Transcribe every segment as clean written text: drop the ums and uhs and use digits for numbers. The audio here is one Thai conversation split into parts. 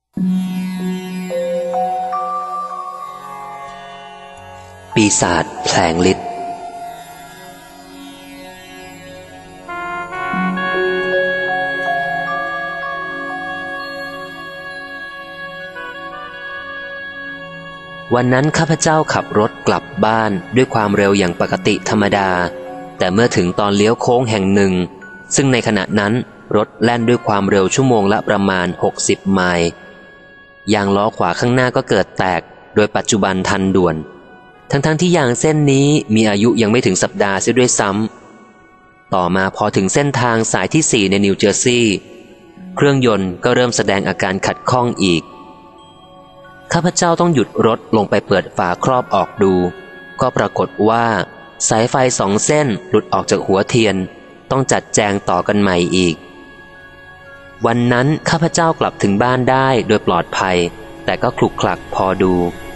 ปีศาจแผลงฤทธิ์วันนั้นข้าพเจ้าขับรถกลับบ้านด้วยความเร็วอย่างปกติธรรมดาแต่เมื่อถึงตอนเลี้ยวโค้งแห่งหนึ่งซึ่งในขณะนั้นรถแล่นด้วยความเร็วชั่วโมงละประมาณ60 ไมล์ยางล้อขวาข้างหน้าก็เกิดแตกโดยปัจจุบันทันด่วนทั้งที่ยางเส้นนี้มีอายุยังไม่ถึงสัปดาห์เสียด้วยซ้ำต่อมาพอถึงเส้นทางสายที่4ในนิวเจอร์ซีย์เครื่องยนต์ก็เริ่มแสดงอาการขัดข้องอีกข้าพเจ้าต้องหยุดรถลงไปเปิดฝาครอบออกดูก็ปรากฏว่าสายไฟ2 เส้นหลุดออกจากหัวเทียนต้องจัดแจงต่อกันใหม่อีกวันนั้นข้าพเจ้ากลับถึงบ้านได้โดยปลอดภัยแต่ก็คลุกคลักพอดู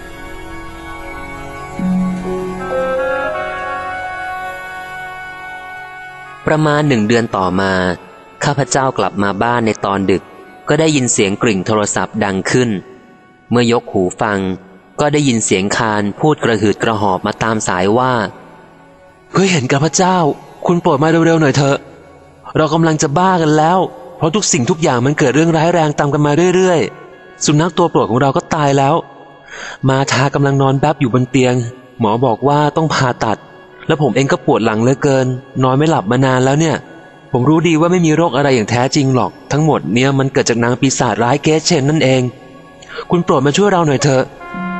ประมาณ1 เดือนต่อมาข้าพเจ้ากลับมาบ้านในตอนดึกก็ได้ยินเสียงกริ่งโทรศัพท์ดังขึ้นเมื่อยกหูฟังก็ได้ยินเสียงคานพูดกระหืดกระหอบมาตามสายว่าเพื่อเห็นกับพระเจ้าคุณโปรดมาเร็วๆหน่อยเถอะเรากำลังจะบ้ากันแล้วเพราะทุกสิ่งทุกอย่างมันเกิดเรื่องร้ายแรงตามกันมาเรื่อยๆสุนัขตัวโปรดของเราก็ตายแล้วมาทากำลังนอนแป๊บอยู่บนเตียงหมอบอกว่าต้องผ่าตัดแล้วผมเองก็ปวดหลังเหลือเกินนอนไม่หลับมานานแล้วเนี่ยผมรู้ดีว่าไม่มีโรคอะไรอย่างแท้จริงหรอกทั้งหมดเนี่ยมันเกิดจากนางปีศาจร้ายเกสเชนนั่นเองคุณโปรดมาช่วยเราหน่อยเถอะ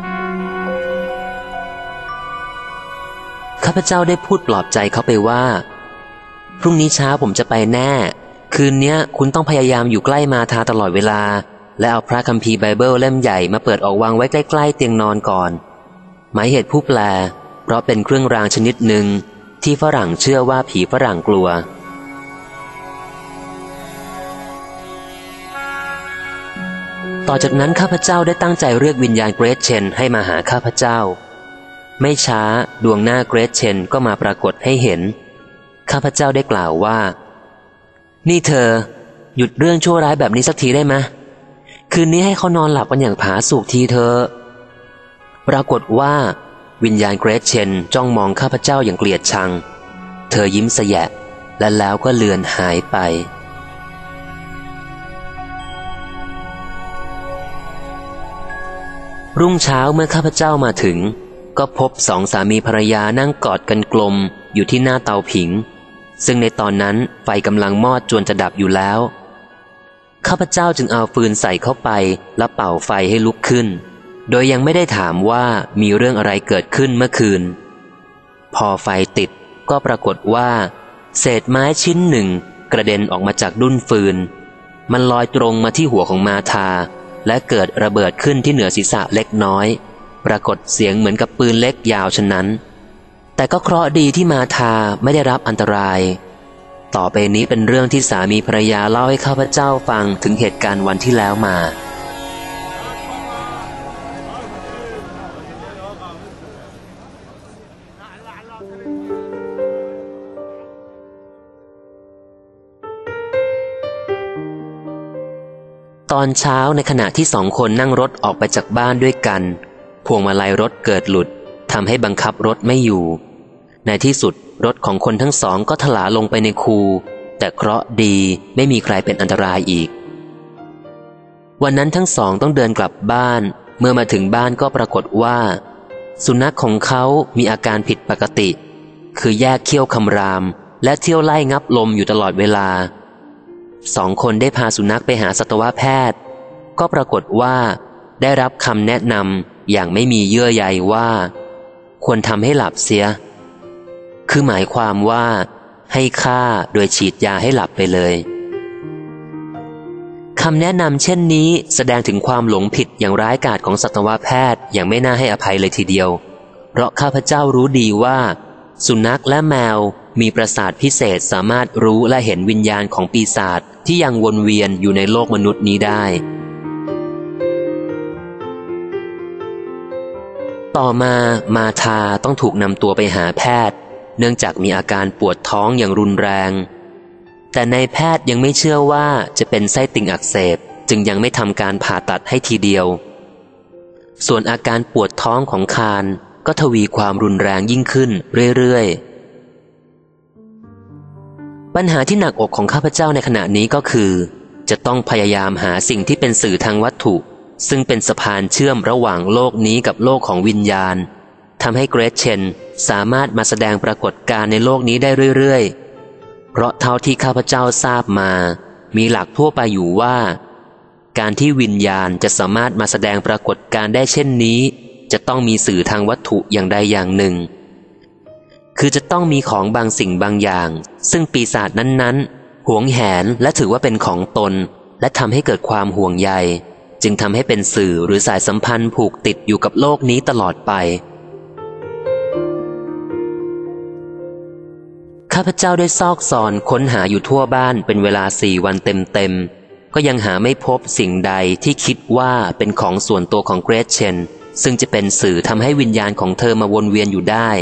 ข้าพเจ้าได้พูดปลอบใจเขาไปว่าพรุ่งนี้เช้าผมจะไปแน่คืนนี้คุณต้องพยายามอยู่ใกล้มาทาตลอดเวลาและเอาพระคัมภีร์ไบเบิลเล่มใหญ่มาเปิดออกวางไว้ใกล้ๆเตียงนอนก่อนหมายเหตุผู้แปลเพราะเป็นเครื่องรางชนิดหนึ่งที่ฝรั่งเชื่อว่าผีฝรั่งกลัวต่อจากนั้นข้าพเจ้าได้ตั้งใจเรียกวิญญาณเกรซเชนให้มาหาข้าพเจ้าไม่ช้าดวงหน้าเกรซเชนก็มาปรากฏให้เห็นข้าพเจ้าได้กล่าวว่านี่เธอหยุดเรื่องชั่วร้ายแบบนี้สักทีได้ไหมคืนนี้ให้เขานอนหลับกันอย่างผาสุกทีเธอปรากฏว่าวิญญาณเกรซเชนจ้องมองข้าพเจ้าอย่างเกลียดชังเธอยิ้มแสยะและแล้วก็เลือนหายไปรุ่งเช้าเมื่อข้าพเจ้ามาถึงก็พบ2 สามีภรรยานั่งกอดกันกลมอยู่ที่หน้าเตาผิงซึ่งในตอนนั้นไฟกำลังมอดจวนจะดับอยู่แล้วข้าพเจ้าจึงเอาฟืนใส่เข้าไปแล้วเป่าไฟให้ลุกขึ้นโดยยังไม่ได้ถามว่ามีเรื่องอะไรเกิดขึ้นเมื่อคืนพอไฟติดก็ปรากฏว่าเศษไม้ชิ้นหนึ่งกระเด็นออกมาจากดุ้นฟืนมันลอยตรงมาที่หัวของมาธาและเกิดระเบิดขึ้นที่เหนือศีรษะเล็กน้อยปรากฏเสียงเหมือนกับปืนเล็กยาวฉะนั้นแต่ก็เคราะห์ดีที่มาธาไม่ได้รับอันตรายต่อไปนี้เป็นเรื่องที่สามีภรรยาเล่าให้ข้าพเจ้าฟังถึงเหตุการณ์วันที่แล้วมาตอนเช้าในขณะที่2 คนนั่งรถออกไปจากบ้านด้วยกันพวงมาลัยรถเกิดหลุดทำให้บังคับรถไม่อยู่ในที่สุดรถของคนทั้ง2ก็ถลาลงไปในคูแต่เคราะห์ดีไม่มีใครเป็นอันตรายอีกวันนั้นทั้ง2ต้องเดินกลับบ้านเมื่อมาถึงบ้านก็ปรากฏว่าสุนัขของเขามีอาการผิดปกติคือแยกเขี้ยวคำรามและเที่ยวไล่งับลมอยู่ตลอดเวลา2 คนได้พาสุนัขไปหาสัตวแพทย์ก็ปรากฏว่าได้รับคำแนะนำอย่างไม่มีเยื่อใยว่าควรทำให้หลับเสียคือหมายความว่าให้ฆ่าโดยฉีดยาให้หลับไปเลยคำแนะนำเช่นนี้แสดงถึงความหลงผิดอย่างร้ายกาจของสัตวแพทย์อย่างไม่น่าให้อภัยเลยทีเดียวเพราะข้าพเจ้ารู้ดีว่าสุนัขและแมวมีประสาทพิเศษสามารถรู้และเห็นวิญญาณของปีศาจที่ยังวนเวียนอยู่ในโลกมนุษย์นี้ได้ต่อมามาธาต้องถูกนำตัวไปหาแพทย์เนื่องจากมีอาการปวดท้องอย่างรุนแรงแต่นายแพทย์ยังไม่เชื่อว่าจะเป็นไส้ติ่งอักเสบจึงยังไม่ทำการผ่าตัดให้ทีเดียวส่วนอาการปวดท้องของคานก็ทวีความรุนแรงยิ่งขึ้นเรื่อยๆปัญหาที่หนักอกของข้าพเจ้าในขณะนี้ก็คือจะต้องพยายามหาสิ่งที่เป็นสื่อทางวัตถุซึ่งเป็นสะพานเชื่อมระหว่างโลกนี้กับโลกของวิญญาณทำให้เกรซเชนสามารถมาแสดงปรากฏการณ์ในโลกนี้ได้เรื่อยๆเพราะเท่าที่ข้าพเจ้าทราบมามีหลักทั่วไปอยู่ว่าการที่วิญญาณจะสามารถมาแสดงปรากฏการณ์ได้เช่นนี้จะต้องมีสื่อทางวัตถุอย่างใดอย่างหนึ่งคือจะต้องมีของบางสิ่งบางอย่างซึ่งปีศาจนั้นๆหวงแหนและถือว่าเป็นของตนและทำให้เกิดความห่วงใยจึงทำให้เป็นสื่อหรือสายสัมพันธ์ผูกติดอยู่กับโลกนี้ตลอดไปข้าพเจ้าได้ซอกซอนค้นหาอยู่ทั่วบ้านเป็นเวลา4 วันเต็มๆก็ยังหาไม่พบสิ่งใดที่คิดว่าเป็นของส่วนตัวของเกรซเชนซึ่งจะเป็นสื่อทำให้วิญญาณของเธอมาวนเวียนอยู่ได้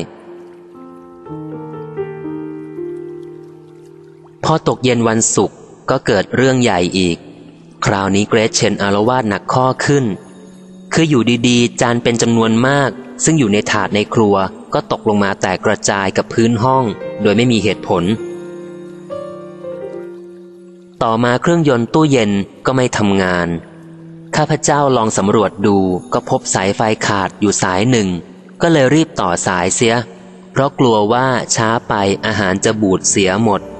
พอตกเย็นวันศุกร์ก็เกิดเรื่องใหญ่อีกคราวนี้เกรซเชนอาละวาดหนักข้อขึ้นคืออยู่ดีๆจานเป็นจำนวนมากซึ่งอยู่ในถาดในครัวก็ตกลงมาแตกกระจายกับพื้นห้องโดยไม่มีเหตุผลต่อมาเครื่องยนต์ตู้เย็นก็ไม่ทำงานข้าพเจ้าลองสำรวจดูก็พบสายไฟขาดอยู่สายหนึ่งก็เลยรีบต่อสายเสียเพราะกลัวว่าช้าไปอาหารจะบูดเสียหมด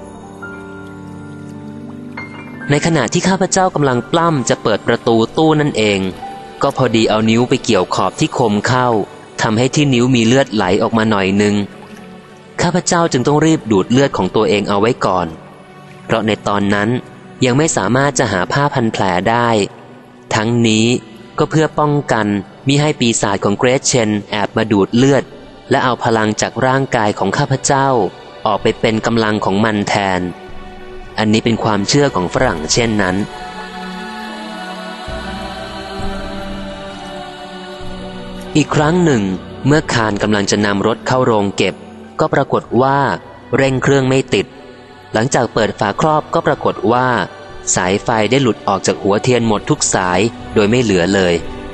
ในขณะที่ข้าพเจ้ากำลังปล้ำจะเปิดประตูตู้นั่นเองก็พอดีเอานิ้วไปเกี่ยวขอบที่คมเข้าทำให้ที่นิ้วมีเลือดไหลออกมาหน่อยนึงข้าพเจ้าจึงต้องรีบดูดเลือดของตัวเองเอาไว้ก่อนเพราะในตอนนั้นยังไม่สามารถจะหาผ้าพันแผลได้ทั้งนี้ก็เพื่อป้องกันมิให้ปีศาจของเกรซเชนแอบมาดูดเลือดและเอาพลังจากร่างกายของข้าพเจ้าออกไปเป็นกำลังของมันแทนอันนี้เป็นความเชื่อของฝรั่งเช่นนั้นอีกครั้งหนึ่งเมื่อคานกำลังจะนำรถเข้าโรงเก็บก็ปรากฏว่าเร่งเครื่องไม่ติดหลังจากเปิดฝาครอบก็ปรากฏว่าสายไฟได้หลุดออกจากหัวเทียนหมดทุกสายโดยไม่เหลือเลย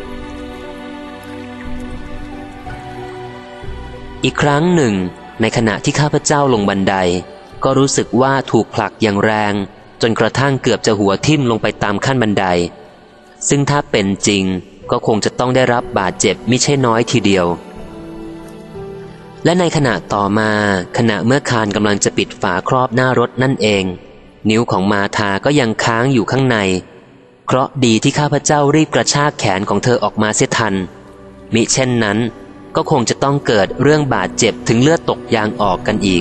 อีกครั้งหนึ่งในขณะที่ข้าพเจ้าลงบันไดก็รู้สึกว่าถูกผลักอย่างแรงจนกระทั่งเกือบจะหัวทิ่มลงไปตามขั้นบันไดซึ่งถ้าเป็นจริงก็คงจะต้องได้รับบาดเจ็บมิใช่น้อยทีเดียวและในขณะต่อมาขณะเมื่อคานกำลังจะปิดฝาครอบหน้ารถนั่นเองนิ้วของมาธาก็ยังค้างอยู่ข้างในเคราะห์ดีที่ข้าพเจ้ารีบกระชากแขนของเธอออกมาเสียทันมิเช่นนั้นก็คงจะต้องเกิดเรื่องบาดเจ็บถึงเลือดตกยางออกกันอีก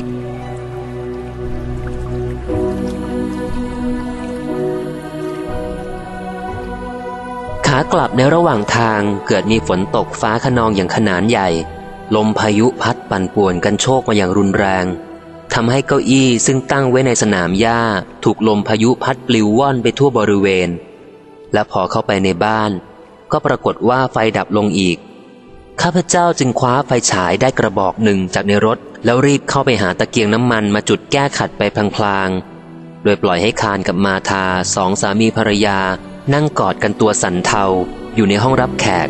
ขากลับในระหว่างทางเกิดมีฝนตกฟ้าคะนองอย่างขนาดใหญ่ลมพายุพัดปั่นป่วนกันโชกมาอย่างรุนแรงทำให้เก้าอี้ซึ่งตั้งไว้ในสนามหญ้าถูกลมพายุพัดปลิวว่อนไปทั่วบริเวณและพอเข้าไปในบ้านก็ปรากฏว่าไฟดับลงอีกข้าพเจ้าจึงคว้าไฟฉายได้กระบอกหนึ่งจากในรถแล้วรีบเข้าไปหาตะเกียงน้ำมันมาจุดแก้ขัดไปพลางๆโดยปล่อยให้คานกับมาธาสองสามีภรรยานั่งกอดกันตัวสั่นเทาอยู่ในห้องรับแขก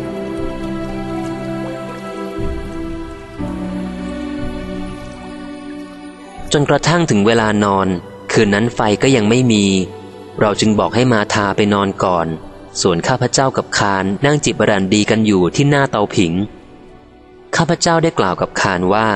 จนกระทั่งถึงเวลานอนคืนนั้นไฟก็ยังไม่มีเราจึงบอกให้มาธาไปนอนก่อนส่วนข้าพเจ้ากับคานนั่งจิบรันดีกันอยู่ที่หน้าเตาผิงข้าพเจ้าได้กล่าวกับคานว่า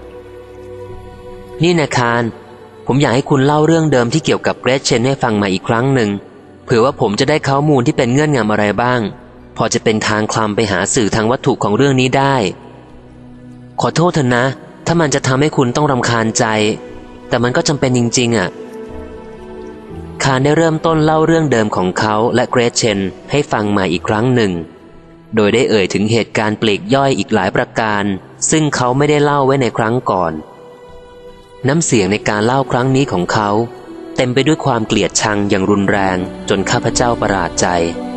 นี่นะคานผมอยากให้คุณเล่าเรื่องเดิมที่เกี่ยวกับเกรซเชนให้ฟังมาอีกครั้งหนึ่งเผื่อว่าผมจะได้ข้อมูลที่เป็นเงื่อนงำอะไรบ้างพอจะเป็นทางคลำไปหาสื่อทางวัตถุของเรื่องนี้ได้ขอโทษเถอะนะถ้ามันจะทำให้คุณต้องรำคาญใจแต่มันก็จำเป็นจริงๆคานได้เริ่มต้นเล่าเรื่องเดิมของเขาและเกรซเชนให้ฟังมาอีกครั้งหนึ่งโดยได้เอ่ยถึงเหตุการณ์ปลีกย่อยอีกหลายประการซึ่งเขาไม่ได้เล่าไว้ในครั้งก่อนน้ำเสียงในการเล่าครั้งนี้ของเขาเต็มไปด้วยความเกลียดชังอย่างรุนแรงจนข้าพเจ้าประหลาดใจ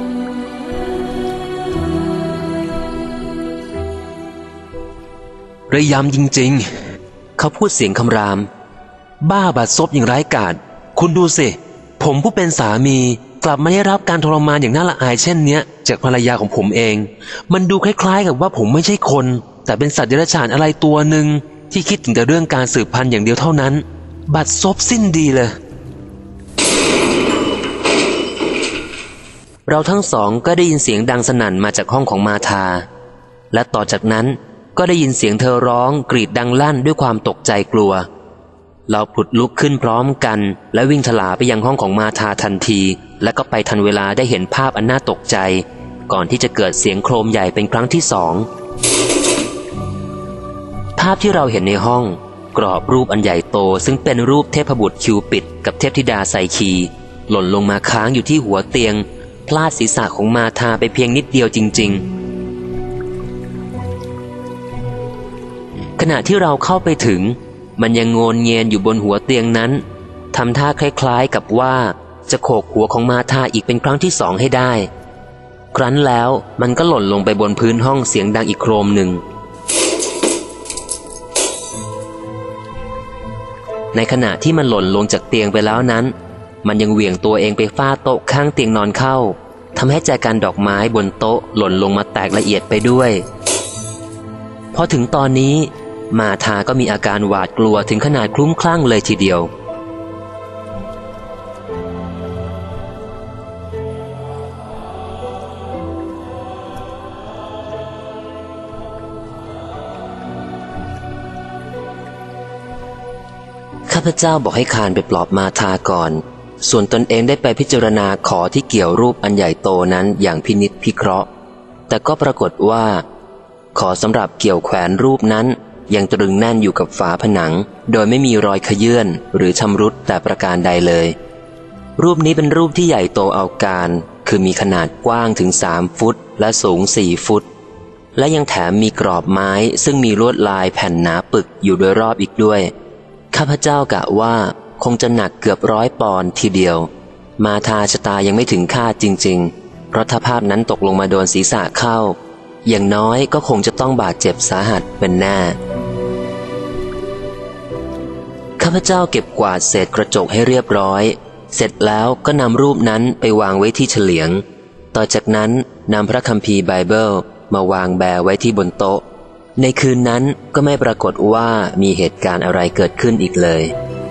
ระยำจริงๆเขาพูดเสียงคำรามบ้าบาดซบอย่างร้ายกาจคุณดูสิผมผู้เป็นสามีกลับมาได้รับการทรมานอย่างน่าละอายเช่นเนี้ยจากภรรยาของผมเองมันดูคล้ายๆกับว่าผมไม่ใช่คนแต่เป็นสัตว์เดรัจฉานอะไรตัวหนึ่งที่คิดถึงแต่เรื่องการสืบพันธุ์อย่างเดียวเท่านั้นบัดซบสิ้นดีเลยเราทั้งสองก็ได้ยินเสียงดังสนั่นมาจากห้องของมาธาและต่อจากนั้นก็ได้ยินเสียงเธอร้องกรีดดังลั่นด้วยความตกใจกลัวเราผุดลุกขึ้นพร้อมกันและวิ่งถลาไปยังห้องของมาธาทันทีและก็ไปทันเวลาได้เห็นภาพอันน่าตกใจก่อนที่จะเกิดเสียงโครมใหญ่เป็นครั้งที่สองภาพที่เราเห็นในห้องกรอบรูปอันใหญ่โตซึ่งเป็นรูปเทพบุตรคิวปิดกับเทพธิดาไซคีหล่นลงมาค้างอยู่ที่หัวเตียงพลาดศีรษะของมาธาไปเพียงนิดเดียวจริงๆขณะที่เราเข้าไปถึงมันยังโงนเงียนอยู่บนหัวเตียงนั้นทำท่าคล้ายๆกับว่าจะโขกหัวของมาธาอีกเป็นครั้งที่สองให้ได้ครั้นแล้วมันก็หล่นลงไปบนพื้นห้องเสียงดังอีกโครมหนึ่งในขณะที่มันหล่นลงจากเตียงไปแล้วนั้นมันยังเหวี่ยงตัวเองไปฟาดโต๊ะข้างเตียงนอนเข้าทำให้แจกันดอกไม้บนโต๊ะหล่นลงมาแตกละเอียดไปด้วยพอถึงตอนนี้มาธาก็มีอาการหวาดกลัวถึงขนาดคลุ้มคลั่งเลยทีเดียวข้าพเจ้าบอกให้คานไปปลอบมาธาก่อนส่วนตนเองได้ไปพิจารณาขอที่เกี่ยวรูปอันใหญ่โตนั้นอย่างพินิจพิเคราะห์แต่ก็ปรากฏว่าขอสำหรับเกี่ยวแขวนรูปนั้นยังตรึงแน่นอยู่กับฝาผนังโดยไม่มีรอยขยื่นหรือชำรุดแต่ประการใดเลยรูปนี้เป็นรูปที่ใหญ่โตเอาการคือมีขนาดกว้างถึง3 ฟุตและสูง4 ฟุตและยังแถมมีกรอบไม้ซึ่งมีลวดลายแผ่นหนาปึกอยู่โดยรอบอีกด้วยข้าพเจ้ากะว่าคงจะหนักเกือบ100 ปอนด์ทีเดียวมาธาชะตายังไม่ถึงคาดจริงๆเพราะถ้าภาพนั้นตกลงมาโดนศีรษะเข้าอย่างน้อยก็คงจะต้องบาดเจ็บสาหัสเป็นแน่ข้าพเจ้าเก็บกวาดเศษกระจกให้เรียบร้อยเสร็จแล้วก็นำรูปนั้นไปวางไว้ที่เฉลียงต่อจากนั้นนำพระคัมภีร์ไบเบิลมาวางแบไว้ที่บนโต๊ะในคืนนั้นก็ไม่ปรากฏว่ามีเหตุการณ์อะไรเกิดขึ้นอีกเลย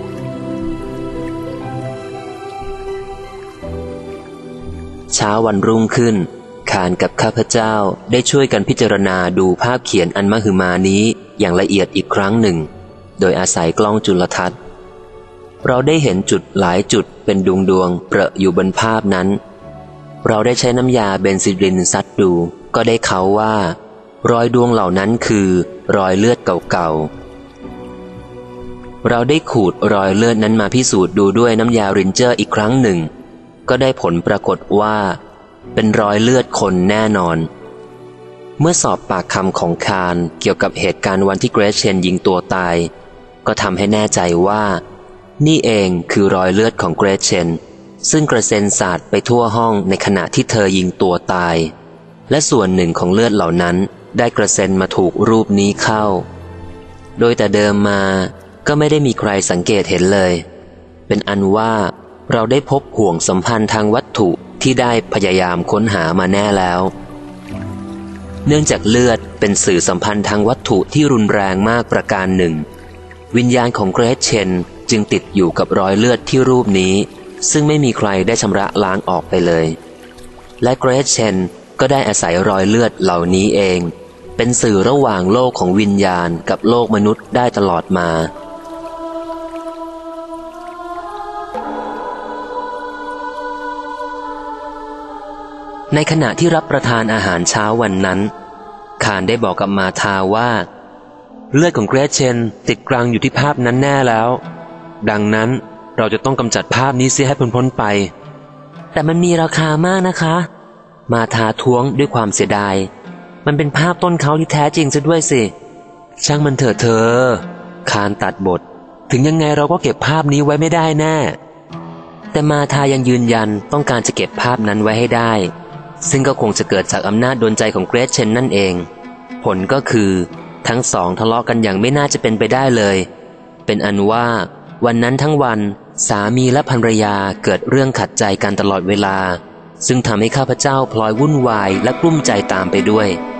เช้าวันรุ่งขึ้นคานกับข้าพเจ้าได้ช่วยกันพิจารณาดูภาพเขียนอันมหึมานี้อย่างละเอียดอีกครั้งหนึ่งโดยอาศัยกล้องจุลทรรศน์เราได้เห็นจุดหลายจุดเป็นดวงเปรอะอยู่บนภาพนั้นเราได้ใช้น้ำยาเบนซิลินซัดดูก็ได้เขาว่ารอยดวงเหล่านั้นคือรอยเลือดเก่าๆเราได้ขูดรอยเลือดนั้นมาพิสูจน์ดูด้วยน้ำยารินเจอร์อีกครั้งหนึ่งก็ได้ผลปรากฏว่าเป็นรอยเลือดคนแน่นอนเมื่อสอบปากคำของคารเกี่ยวกับเหตุการณ์วันที่เกรซเชนยิงตัวตายก็ทำให้แน่ใจว่านี่เองคือรอยเลือดของเกรซเชนซึ่งกระเซ็นสาดไปทั่วห้องในขณะที่เธอยิงตัวตายและส่วนหนึ่งของเลือดเหล่านั้นได้กระเซ็นมาถูกรูปนี้เข้าโดยแต่เดิมมาก็ไม่ได้มีใครสังเกตเห็นเลยเป็นอันว่าเราได้พบห่วงสัมพันธ์ทางวัตถุที่ได้พยายามค้นหามาแน่แล้วเนื่องจากเลือดเป็นสื่อสัมพันธ์ทางวัตถุที่รุนแรงมากประการหนึ่งวิญญาณของเกรซเชนจึงติดอยู่กับรอยเลือดที่รูปนี้ซึ่งไม่มีใครได้ชำระล้างออกไปเลยและเกรซเชนก็ได้อาศัยรอยเลือดเหล่านี้เองเป็นสื่อระหว่างโลกของวิญญาณกับโลกมนุษย์ได้ตลอดมาในขณะที่รับประทานอาหารเช้าวันนั้นคารได้บอกกับมาธาว่าเลือดของเกรซเชนติดกลางอยู่ที่ภาพนั้นแน่แล้วดังนั้นเราจะต้องกำจัดภาพนี้เสียให้พ้นไปแต่มันมีราคามากนะคะมาธาท้วงด้วยความเสียดายมันเป็นภาพต้นเขาที่แท้จริงซะด้วยสิช่างมันเถอะเธอคารตัดบทถึงยังไงเราก็เก็บภาพนี้ไว้ไม่ได้แน่แต่มาธายังยืนยันต้องการจะเก็บภาพนั้นไว้ให้ได้ซึ่งก็คงจะเกิดจากอำนาจดลใจของเกรซเชนนั่นเองผลก็คือทั้งสองทะเลาะกันอย่างไม่น่าจะเป็นไปได้เลยเป็นอันว่าวันนั้นทั้งวันสามีและภรรยาเกิดเรื่องขัดใจกันตลอดเวลาซึ่งทำให้ข้าพเจ้าพลอยวุ่นวายและกลุ้มใจตามไปด้วย